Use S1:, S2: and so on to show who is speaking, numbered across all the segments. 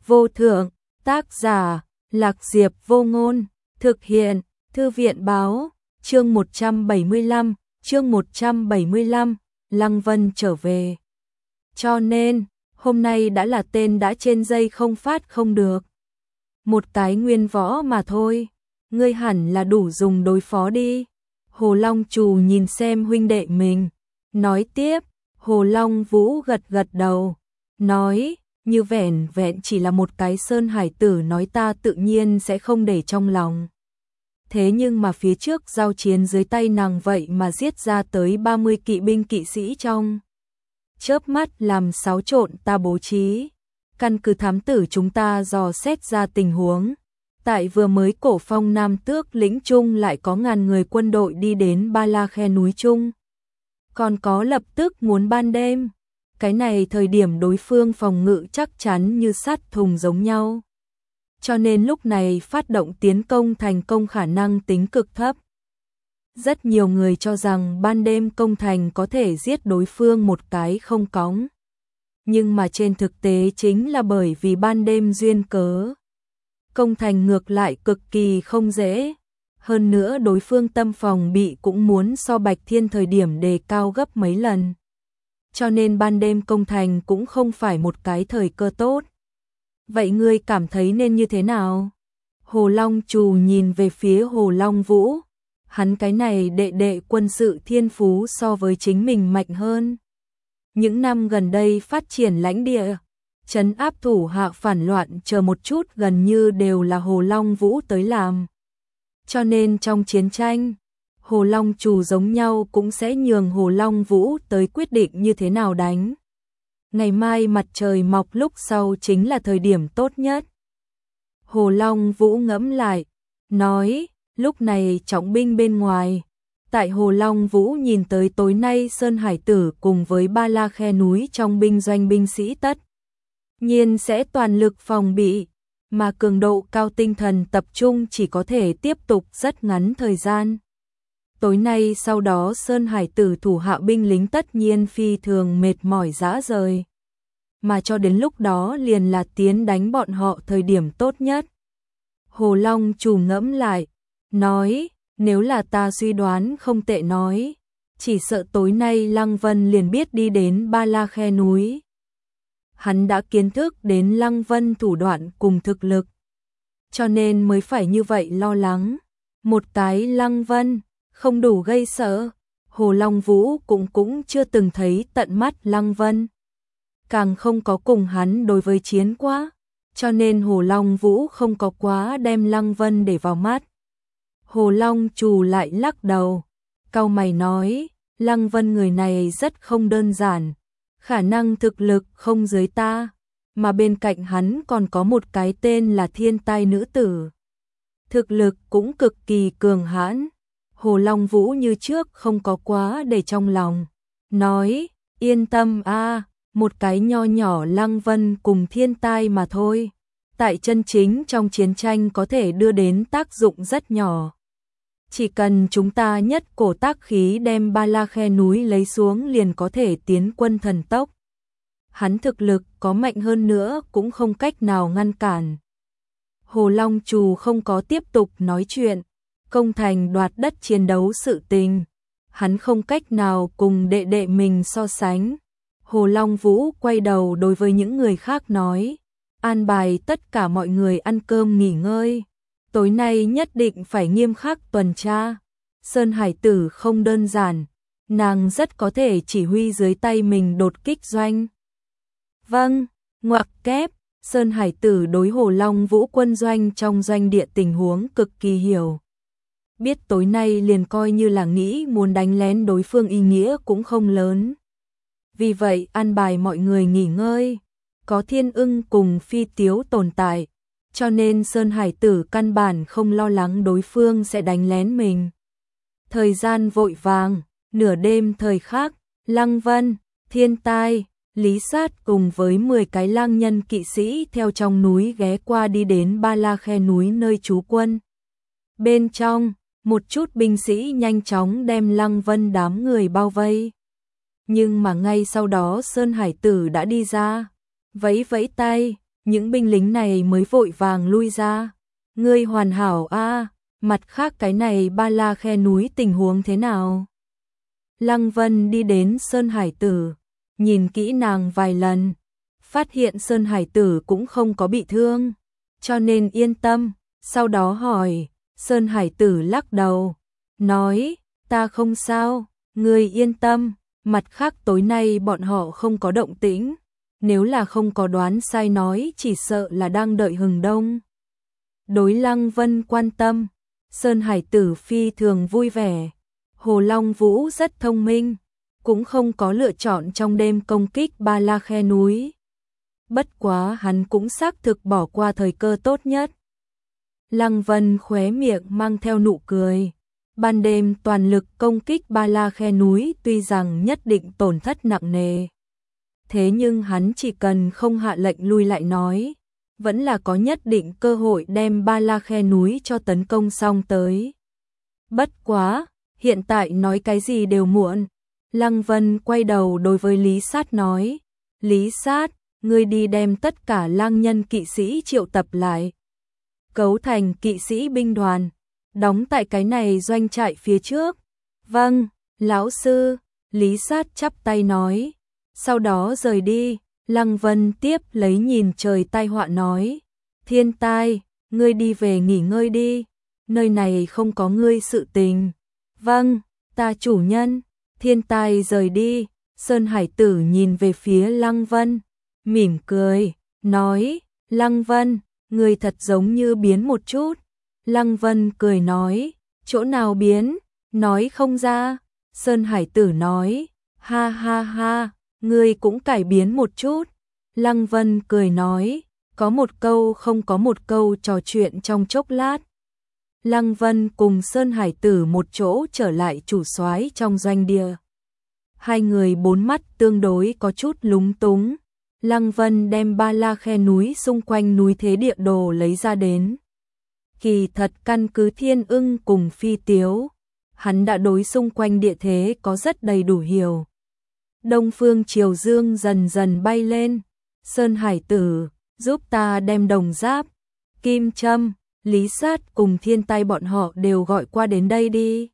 S1: vô thượng, tác giả, Lạc Diệp Vô Ngôn, thực hiện, Thư viện báo, chương 175, Lăng Vân trở về. Cho nên, hôm nay đã là tên đã trên dây không phát không được. Một cái nguyên võ mà thôi, ngươi hẳn là đủ dùng đối phó đi. Hồ Long Trù nhìn xem huynh đệ mình, nói tiếp. Hồ Long Vũ gật gật đầu, nói, như vẻn vẹn chỉ là một cái sơn hải tử nói ta tự nhiên sẽ không để trong lòng. Thế nhưng mà phía trước giao chiến dưới tay nàng vậy mà giết ra tới 30 kỵ binh kỵ sĩ trong chớp mắt làm xáo trộn ta bố trí. Căn cứ thám tử chúng ta dò xét ra tình huống. Tại vừa mới cổ phong Nam Tước lĩnh Trung lại có ngàn người quân đội đi đến Ba La Khe núi Trung. Còn có lập tức muốn ban đêm. Cái này thời điểm đối phương phòng ngự chắc chắn như sắt thùng giống nhau. Cho nên lúc này phát động tiến công thành công khả năng tính cực thấp. Rất nhiều người cho rằng ban đêm công thành có thể giết đối phương một cái không cóng. Nhưng mà trên thực tế chính là bởi vì ban đêm duyên cớ. Công thành ngược lại cực kỳ không dễ. Hơn nữa đối phương tâm phòng bị cũng muốn so Bạch Thiên thời điểm đề cao gấp mấy lần. Cho nên ban đêm công thành cũng không phải một cái thời cơ tốt. Vậy ngươi cảm thấy nên như thế nào? Hồ Long Trù nhìn về phía Hồ Long Vũ. Hắn cái này đệ đệ quân sự thiên phú so với chính mình mạnh hơn. Những năm gần đây phát triển lãnh địa, trấn áp thủ hạ phản loạn chờ một chút gần như đều là Hồ Long Vũ tới làm. Cho nên trong chiến tranh, Hồ Long Trù giống nhau cũng sẽ nhường Hồ Long Vũ tới quyết định như thế nào đánh. Ngày mai mặt trời mọc lúc sau chính là thời điểm tốt nhất. Hồ Long Vũ ngẫm lại, nói, lúc này trọng binh bên ngoài. Tại Hồ Long Vũ nhìn tới tối nay Sơn Hải Tử cùng với Ba La Khe núi trong binh doanh binh sĩ tất nhiên sẽ toàn lực phòng bị, mà cường độ cao tinh thần tập trung chỉ có thể tiếp tục rất ngắn thời gian. Tối nay sau đó Sơn Hải Tử thủ hạ binh lính tất nhiên phi thường mệt mỏi rã rời. Mà cho đến lúc đó liền là tiến đánh bọn họ thời điểm tốt nhất. Hồ Long Trù ngẫm lại, nói, nếu là ta suy đoán không tệ nói, chỉ sợ tối nay Lăng Vân liền biết đi đến Ba La Khe núi. Hắn đã kiến thức đến Lăng Vân thủ đoạn cùng thực lực, cho nên mới phải như vậy lo lắng. Một cái Lăng Vân không đủ gây sợ, Hồ Long Vũ cũng chưa từng thấy tận mắt Lăng Vân, càng không có cùng hắn đối với chiến quá, cho nên Hồ Long Vũ không có quá đem Lăng Vân để vào mắt. Hồ Long Trù lại lắc đầu, cau mày nói, Lăng Vân người này rất không đơn giản, khả năng thực lực không dưới ta, mà bên cạnh hắn còn có một cái tên là Thiên Tai nữ tử. Thực lực cũng cực kỳ cường hãn. Hồ Long Vũ như trước không có quá để trong lòng, nói, yên tâm a, một cái nho nhỏ Lăng Vân cùng Thiên Tai mà thôi. Tại chân chính trong chiến tranh có thể đưa đến tác dụng rất nhỏ. Chỉ cần chúng ta nhất cổ tác khí đem Ba La Khe núi lấy xuống liền có thể tiến quân thần tốc. Hắn thực lực có mạnh hơn nữa cũng không cách nào ngăn cản. Hồ Long Trù không có tiếp tục nói chuyện, công thành đoạt đất chiến đấu sự tình. Hắn không cách nào cùng đệ đệ mình so sánh. Hồ Long Vũ quay đầu đối với những người khác nói, an bài tất cả mọi người ăn cơm nghỉ ngơi. Tối nay nhất định phải nghiêm khắc tuần tra. Sơn Hải Tử không đơn giản, nàng rất có thể chỉ huy dưới tay mình đột kích doanh. Vâng, ngoặc kép, Sơn Hải Tử đối Hồ Long Vũ quân doanh trong doanh địa tình huống cực kỳ hiểu. Biết tối nay liền coi như là nghĩ muốn đánh lén đối phương ý nghĩa cũng không lớn. Vì vậy an bài mọi người nghỉ ngơi, có Thiên Ưng cùng Phi Tiếu tồn tại. Cho nên Sơn Hải Tử căn bản không lo lắng đối phương sẽ đánh lén mình. Thời gian vội vàng, nửa đêm thời khắc, Lăng Vân, Thiên Tai, Lý Sát cùng với 10 cái lang nhân kỵ sĩ theo trong núi ghé qua đi đến Ba La Khe núi nơi trú quân. Bên trong, một chút binh sĩ nhanh chóng đem Lăng Vân đám người bao vây. Nhưng mà ngay sau đó Sơn Hải Tử đã đi ra, vẫy vẫy tay, những binh lính này mới vội vàng lui ra. Ngươi hoàn hảo a, mặt khác cái này Ba La khe núi tình huống thế nào? Lăng Vân đi đến Sơn Hải Tử, nhìn kỹ nàng vài lần, phát hiện Sơn Hải Tử cũng không có bị thương, cho nên yên tâm, sau đó hỏi, Sơn Hải Tử lắc đầu, nói, ta không sao, ngươi yên tâm, mặt khác tối nay bọn họ không có động tĩnh, nếu là không có đoán sai nói chỉ sợ là đang đợi hừng đông. Đối Lăng Vân quan tâm, Sơn Hải Tử phi thường vui vẻ, Hồ Long Vũ rất thông minh, cũng không có lựa chọn trong đêm công kích Ba La khe núi. Bất quá hắn cũng xác thực bỏ qua thời cơ tốt nhất. Lăng Vân khóe miệng mang theo nụ cười. Ban đêm toàn lực công kích Ba La khe núi tuy rằng nhất định tổn thất nặng nề. Thế nhưng hắn chỉ cần không hạ lệnh lui lại nói, vẫn là có nhất định cơ hội đem Ba La khe núi cho tấn công xong tới. Bất quá, hiện tại nói cái gì đều muộn. Lăng Vân quay đầu đối với Lý Sát nói, Lý Sát, ngươi đi đem tất cả lang nhân kỵ sĩ triệu tập lại, cấu thành kỵ sĩ binh đoàn, đóng tại cái này doanh trại phía trước. Vâng, lão sư, Lý Sát chắp tay nói, sau đó rời đi. Lăng Vân tiếp lấy nhìn trời tai họa nói, Thiên Tai, ngươi đi về nghỉ ngơi đi, nơi này không có ngươi sự tình. Vâng, ta chủ nhân. Thiên Tai rời đi, Sơn Hải Tử nhìn về phía Lăng Vân, mỉm cười, nói, Lăng Vân, ngươi thật giống như biến một chút. Lăng Vân cười nói, chỗ nào biến, nói không ra. Sơn Hải Tử nói, ha ha ha, ngươi cũng cải biến một chút. Lăng Vân cười nói, có một câu không có một câu trò chuyện trong chốc lát. Lăng Vân cùng Sơn Hải Tử một chỗ trở lại chủ soái trong doanh địa. Hai người bốn mắt tương đối có chút lúng túng. Lăng Vân đem Ba La khe núi xung quanh núi thế địa đồ lấy ra đến. Kỳ thật căn cứ Thiên Ưng cùng Phi Tiếu, hắn đã đối xung quanh địa thế có rất đầy đủ hiểu. Đông phương chiều dương dần dần bay lên. Sơn Hải Tử, giúp ta đem Đồng Giáp, Kim Châm, Lý Sát cùng Thiên Tai bọn họ đều gọi qua đến đây đi.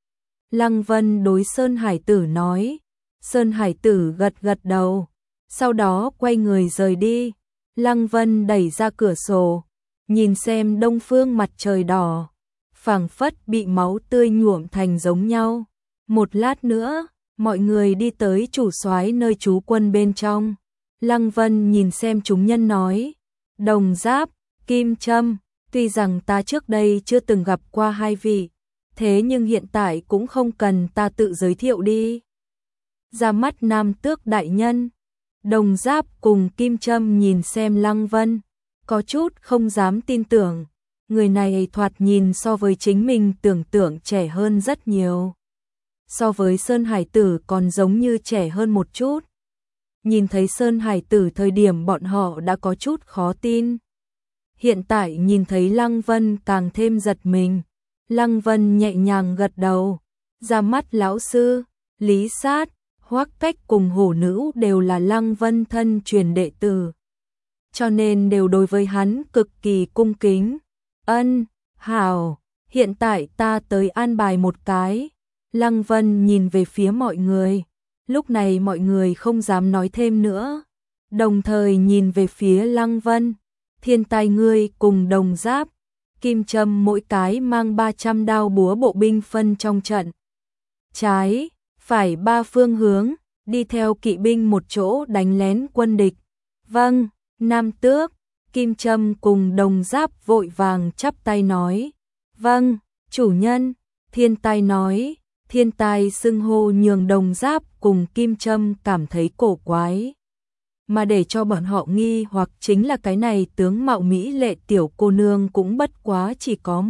S1: Lăng Vân đối Sơn Hải Tử nói. Sơn Hải Tử gật gật đầu, sau đó quay người rời đi. Lăng Vân đẩy ra cửa sổ, nhìn xem đông phương mặt trời đỏ, phảng phất bị máu tươi nhuộm thành giống nhau. Một lát nữa, mọi người đi tới chủ soái nơi trú quân bên trong. Lăng Vân nhìn xem chúng nhân nói, Đồng Giáp, Kim Châm, tuy rằng ta trước đây chưa từng gặp qua hai vị, thế nhưng hiện tại cũng không cần ta tự giới thiệu đi. Ra mắt Nam Tước đại nhân. Đồng Giáp cùng Kim Châm nhìn xem Lăng Vân, có chút không dám tin tưởng, người này thoạt nhìn so với chính mình tưởng tượng trẻ hơn rất nhiều. So với Sơn Hải Tử còn giống như trẻ hơn một chút. Nhìn thấy Sơn Hải Tử thời điểm bọn họ đã có chút khó tin. Hiện tại nhìn thấy Lăng Vân càng thêm giật mình. Lăng Vân nhẹ nhàng gật đầu. Ra mắt lão sư, Lý Sát, Hoắc Cách cùng Hổ Nữ đều là Lăng Vân thân truyền đệ tử, cho nên đều đối với hắn cực kỳ cung kính. Ân, hảo, hiện tại ta tới an bài một cái. Lăng Vân nhìn về phía mọi người, lúc này mọi người không dám nói thêm nữa, đồng thời nhìn về phía Lăng Vân. Thiên Tai ngươi cùng Đồng Giáp, Kim Châm mỗi cái mang 300 đao búa bộ binh phân trong trận. Trái, phải ba phương hướng, đi theo kỵ binh một chỗ đánh lén quân địch. Vâng, Nam Tước. Kim Châm cùng Đồng Giáp vội vàng chắp tay nói. Vâng, chủ nhân. Thiên Tai nói. Thiên Tai xưng hô nhường Đồng Giáp cùng Kim Châm cảm thấy cổ quái. Mà để cho bọn họ nghi hoặc chính là cái này tướng mạo mỹ lệ tiểu cô nương cũng bất quá chỉ có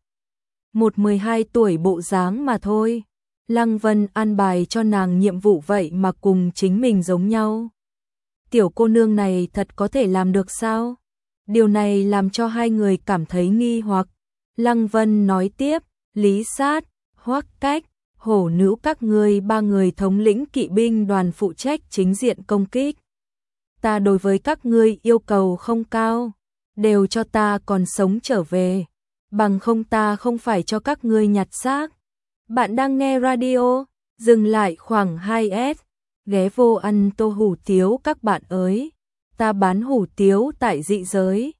S1: 11-12 tuổi bộ dáng mà thôi. Lăng Vân an bài cho nàng nhiệm vụ vậy mà cùng chính mình giống nhau. Tiểu cô nương này thật có thể làm được sao? Điều này làm cho hai người cảm thấy nghi hoặc. Lăng Vân nói tiếp, Lý Sát, Hoắc Cách, Hổ Nữ các ngươi ba người thống lĩnh kỵ binh đoàn phụ trách chính diện công kích. ta đối với các ngươi yêu cầu không cao, đều cho ta còn sống trở về, bằng không ta không phải cho các ngươi nhặt xác. Bạn đang nghe radio, dừng lại khoảng 2S, ghé vô ăn tô hủ tiếu các bạn ơi, ta bán hủ tiếu tại dị giới.